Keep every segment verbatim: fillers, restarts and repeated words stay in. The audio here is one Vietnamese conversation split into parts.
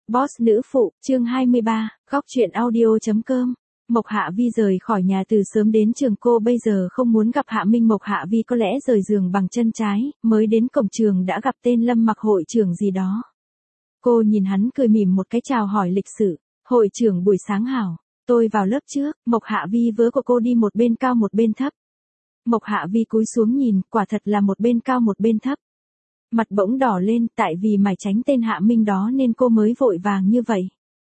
Boss nữ phụ, chương hai mươi ba, góc truyện audio.com. Mộc Hạ Vi rời khỏi nhà từ sớm đến trường, cô bây giờ không muốn gặp Hạ Minh. Mộc Hạ Vi có lẽ rời giường bằng chân trái, mới đến cổng trường đã gặp tên Lâm Mặc hội trưởng gì đó. Cô nhìn hắn cười mỉm một cái chào hỏi lịch sự, hội trưởng buổi sáng hảo, tôi vào lớp trước. Mộc Hạ Vi vớ của cô đi một bên cao một bên thấp. Mộc Hạ Vi cúi xuống nhìn, quả thật là một bên cao một bên thấp. Mặt bỗng đỏ lên, tại vì mải tránh tên Hạ Minh đó nên cô mới vội vàng như vậy.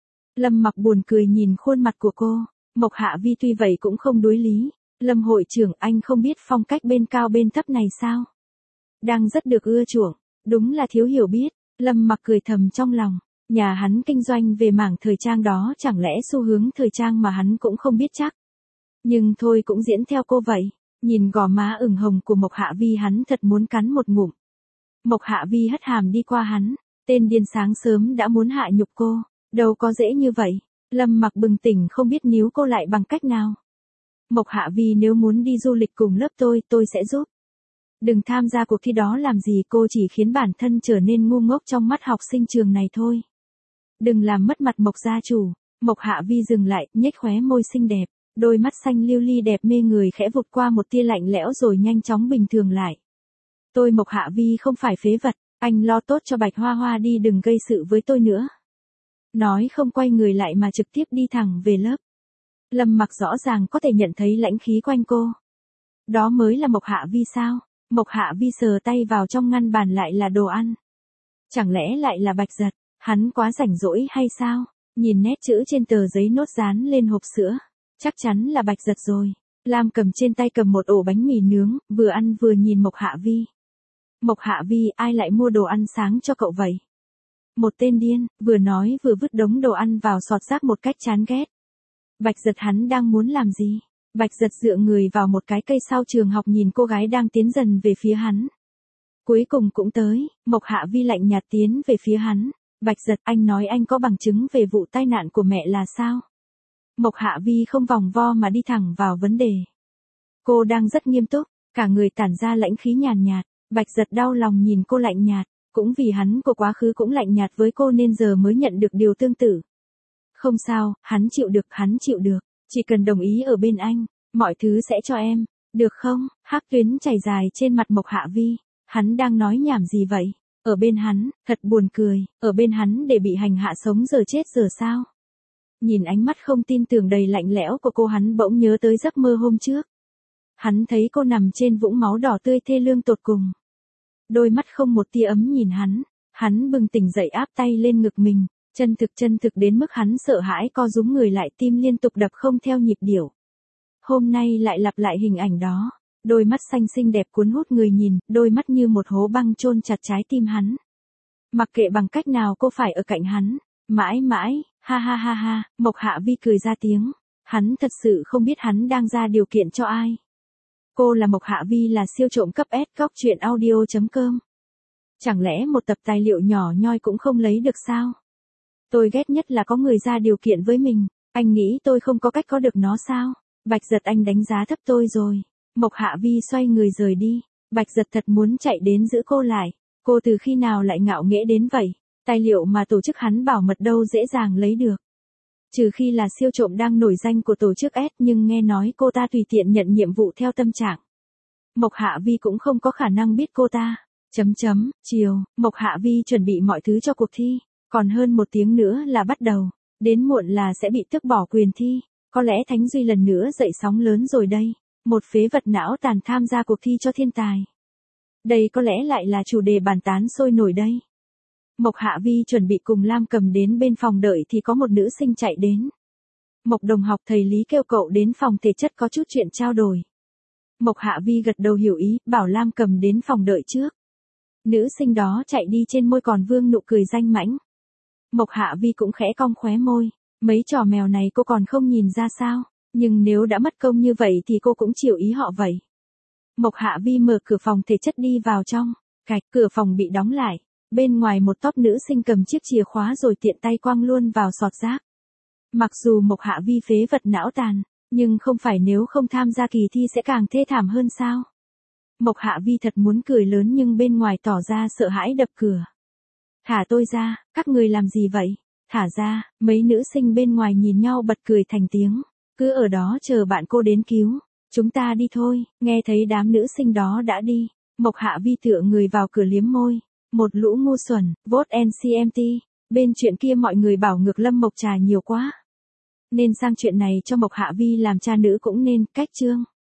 Lâm Mặc buồn cười nhìn khuôn mặt của cô. Mộc Hạ Vi tuy vậy cũng không đối lý. Lâm hội trưởng, anh không biết phong cách bên cao bên thấp này sao? Đang rất được ưa chuộng, đúng là thiếu hiểu biết. Lâm Mặc cười thầm trong lòng, nhà hắn kinh doanh về mảng thời trang đó, chẳng lẽ xu hướng thời trang mà hắn cũng không biết chắc. Nhưng thôi cũng diễn theo cô vậy. Nhìn gò má ửng hồng của Mộc Hạ Vi, hắn thật muốn cắn một ngụm. Mộc Hạ Vi hất hàm đi qua hắn, tên điên sáng sớm đã muốn hạ nhục cô, đâu có dễ như vậy. Lâm Mặc bừng tỉnh không biết níu cô lại bằng cách nào. Mộc Hạ Vi, nếu muốn đi du lịch cùng lớp tôi, tôi sẽ giúp. Đừng tham gia cuộc thi đó làm gì, cô chỉ khiến bản thân trở nên ngu ngốc trong mắt học sinh trường này thôi. Đừng làm mất mặt Mộc gia chủ. Mộc Hạ Vi dừng lại, nhếch khóe môi xinh đẹp, đôi mắt xanh lưu ly đẹp mê người khẽ vụt qua một tia lạnh lẽo rồi nhanh chóng bình thường lại. Tôi Mộc Hạ Vi không phải phế vật, anh lo tốt cho Bạch Hoa Hoa đi, đừng gây sự với tôi nữa. Nói không quay người lại mà trực tiếp đi thẳng về lớp. Lâm Mặc rõ ràng có thể nhận thấy lãnh khí quanh cô. Đó mới là Mộc Hạ Vi sao? Mộc Hạ Vi sờ tay vào trong ngăn bàn, lại là đồ ăn. Chẳng lẽ lại là Bạch Giật? Hắn quá rảnh rỗi hay sao? Nhìn nét chữ trên tờ giấy nốt dán lên hộp sữa, chắc chắn là Bạch Giật rồi. Lam cầm trên tay cầm một ổ bánh mì nướng, vừa ăn vừa nhìn Mộc Hạ Vi. Mộc Hạ Vi, ai lại mua đồ ăn sáng cho cậu vậy? Một tên điên, vừa nói vừa vứt đống đồ ăn vào sọt rác một cách chán ghét. Bạch Giật, hắn đang muốn làm gì? Bạch Giật dựa người vào một cái cây sau trường học nhìn cô gái đang tiến dần về phía hắn. Cuối cùng cũng tới. Mộc Hạ Vi lạnh nhạt tiến về phía hắn. Bạch Giật, anh nói anh có bằng chứng về vụ tai nạn của mẹ là sao? Mộc Hạ Vi không vòng vo mà đi thẳng vào vấn đề. Cô đang rất nghiêm túc, cả người tản ra lãnh khí nhàn nhạt. Bạch Giật đau lòng nhìn cô lạnh nhạt, cũng vì hắn của quá khứ cũng lạnh nhạt với cô nên giờ mới nhận được điều tương tự. Không sao, hắn chịu được, hắn chịu được, chỉ cần đồng ý ở bên anh, mọi thứ sẽ cho em, được không? Hắc tuyến chảy dài trên mặt Mộc Hạ Vi, hắn đang nói nhảm gì vậy? Ở bên hắn, thật buồn cười, ở bên hắn để bị hành hạ sống giờ chết giờ sao? Nhìn ánh mắt không tin tưởng đầy lạnh lẽo của cô, hắn bỗng nhớ tới giấc mơ hôm trước. Hắn thấy cô nằm trên vũng máu đỏ tươi thê lương tột cùng. Đôi mắt không một tia ấm nhìn hắn, hắn bừng tỉnh dậy áp tay lên ngực mình, chân thực chân thực đến mức hắn sợ hãi co rúm người lại, tim liên tục đập không theo nhịp điệu. Hôm nay lại lặp lại hình ảnh đó, đôi mắt xanh xinh đẹp cuốn hút người nhìn, đôi mắt như một hố băng chôn chặt trái tim hắn. Mặc kệ bằng cách nào cô phải ở cạnh hắn, mãi mãi, ha ha ha ha. Mộc Hạ Vi cười ra tiếng, hắn thật sự không biết hắn đang ra điều kiện cho ai. Cô là Mộc Hạ Vi là siêu trộm cấp S, góc truyện audio.com. Chẳng lẽ một tập tài liệu nhỏ nhoi cũng không lấy được sao? Tôi ghét nhất là có người ra điều kiện với mình, anh nghĩ tôi không có cách có được nó sao? Bạch Giật, anh đánh giá thấp tôi rồi. Mộc Hạ Vi xoay người rời đi, Bạch Giật thật muốn chạy đến giữ cô lại. Cô từ khi nào lại ngạo nghễ đến vậy? Tài liệu mà tổ chức hắn bảo mật đâu dễ dàng lấy được. Trừ khi là siêu trộm đang nổi danh của tổ chức S, nhưng nghe nói cô ta tùy tiện nhận nhiệm vụ theo tâm trạng. Mộc Hạ Vi cũng không có khả năng biết cô ta. Chấm chấm, chiều, Mộc Hạ Vi chuẩn bị mọi thứ cho cuộc thi. Còn hơn một tiếng nữa là bắt đầu. Đến muộn là sẽ bị tước bỏ quyền thi. Có lẽ Thánh Duy lần nữa dậy sóng lớn rồi đây. Một phế vật não tàn tham gia cuộc thi cho thiên tài. Đây có lẽ lại là chủ đề bàn tán sôi nổi đây. Mộc Hạ Vi chuẩn bị cùng Lam Cầm đến bên phòng đợi thì có một nữ sinh chạy đến. Mộc đồng học, thầy Lý kêu cậu đến phòng thể chất có chút chuyện trao đổi. Mộc Hạ Vi gật đầu hiểu ý, bảo Lam Cầm đến phòng đợi trước. Nữ sinh đó chạy đi, trên môi còn vương nụ cười danh mãnh. Mộc Hạ Vi cũng khẽ cong khóe môi, mấy trò mèo này cô còn không nhìn ra sao, nhưng nếu đã mất công như vậy thì cô cũng chịu ý họ vậy. Mộc Hạ Vi mở cửa phòng thể chất đi vào trong, cạch, cửa phòng bị đóng lại. Bên ngoài một tốp nữ sinh cầm chiếc chìa khóa rồi tiện tay quăng luôn vào sọt rác. Mặc dù Mộc Hạ Vi phế vật não tàn, nhưng không phải nếu không tham gia kỳ thi sẽ càng thê thảm hơn sao? Mộc Hạ Vi thật muốn cười lớn nhưng bên ngoài tỏ ra sợ hãi đập cửa. Thả tôi ra, các người làm gì vậy? Thả ra, mấy nữ sinh bên ngoài nhìn nhau bật cười thành tiếng. Cứ ở đó chờ bạn cô đến cứu. Chúng ta đi thôi, nghe thấy đám nữ sinh đó đã đi. Mộc Hạ Vi tựa người vào cửa liếm môi. Một lũ ngu xuẩn, vote en xê em tê. Bên chuyện kia mọi người bảo ngược Lâm Mộc Trà nhiều quá. Nên sang chuyện này cho Mộc Hạ Vi làm cha nữ cũng nên, cách chương.